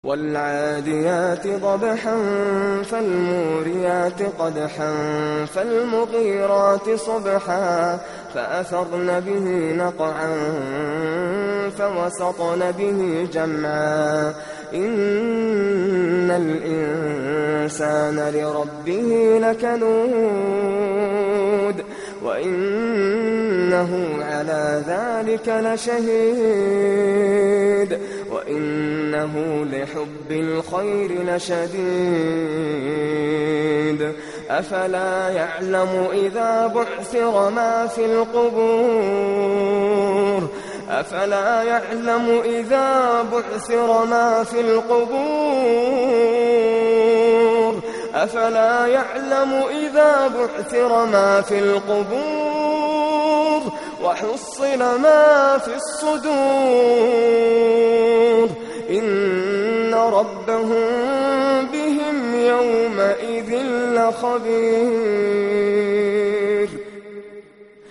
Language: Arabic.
والعاديات ضبحا فالموريات قدحا فالمغيرات صبحا فأثرن به نقعا فوسطن به جمعا إن الإنسان لربه لكنود وإنه على ذلك لشهيد وإنه لحب الخير لشديد أفلا يعلم إذا بعثر ما في القبور أفلا يعلم إذا بعثر ما في القبور أفلا يعلم إذا بعثر ما في القبور وحصل ما في الصدور إن ربهم بهم يومئذ لخبير.